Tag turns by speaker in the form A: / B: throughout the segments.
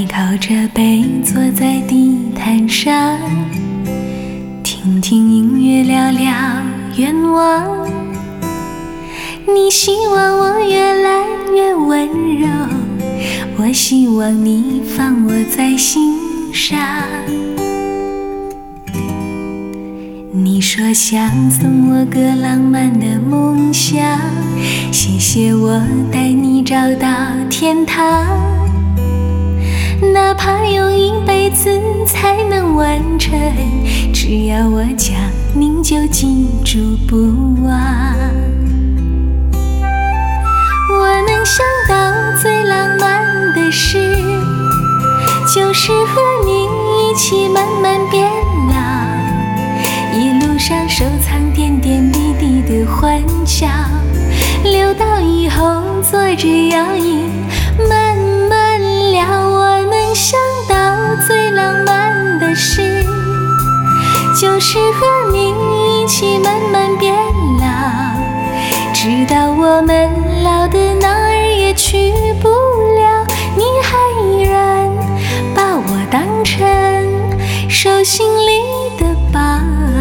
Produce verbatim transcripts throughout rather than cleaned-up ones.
A: 背靠着背坐在地毯上，听听音乐聊聊愿望。你希望我越来越温柔，我希望你放我在心上。你说想送我个浪漫的梦想，谢谢我带你找到天堂，哪怕用一辈子才能完成，只要我讲您就记住不忘。我能想到最浪漫的事，就是和你一起慢慢变老，一路上收藏点点滴滴的欢笑，留到以后坐着摇椅慢慢聊。我能想到最浪漫的事，就是和你一起慢慢变老，直到我们老的哪儿也去不了，你还依然把我当成手心里的宝。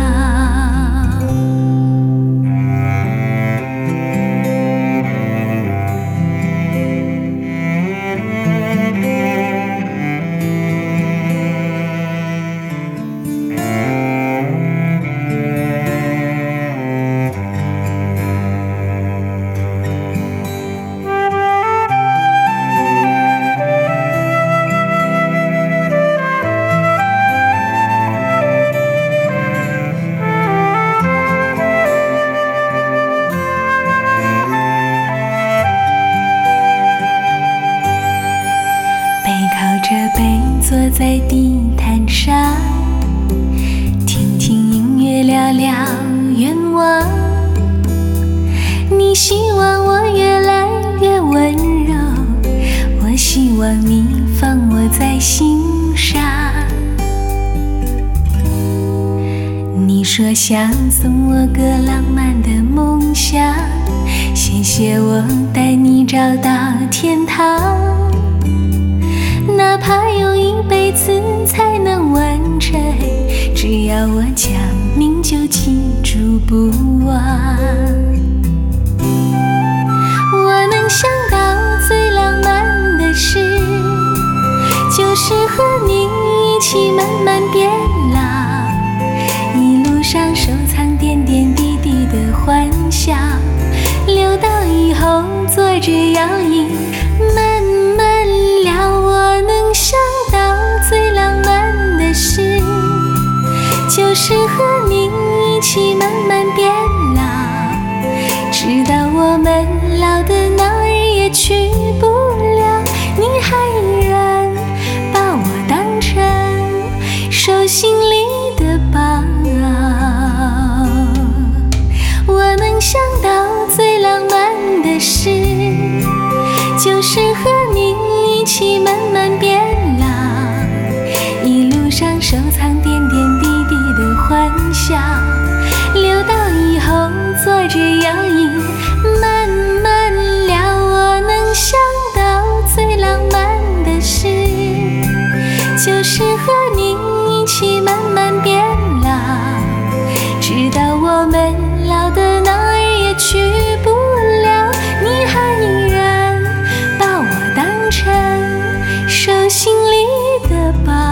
A: 坐在地毯上，听听音乐聊聊愿望。你希望我越来越温柔，我希望你放我在心上。你说想送我个浪漫的梦想，谢谢我带你找到天堂，哪怕用一辈子才能完成，只要我讲您就记住不忘。我能想到最浪漫的事，就是和你一起慢慢变老，一路上收藏点点滴滴的欢笑，留到以后坐着摇椅慢慢聊。我能想到最浪漫的事，就是和你一起慢慢变老，直到我们老的哪儿也去不了，你还依然把我当成手心里的宝。我能想到最浪漫的事，就是和你一起慢慢变老，一路上收藏点点滴滴的欢笑，留到以后坐着摇椅慢慢聊。我能想到最浪漫的事，就是和你一起慢慢变老，直到我们老的哪儿也去不了，你还依然把我当成手心里的宝。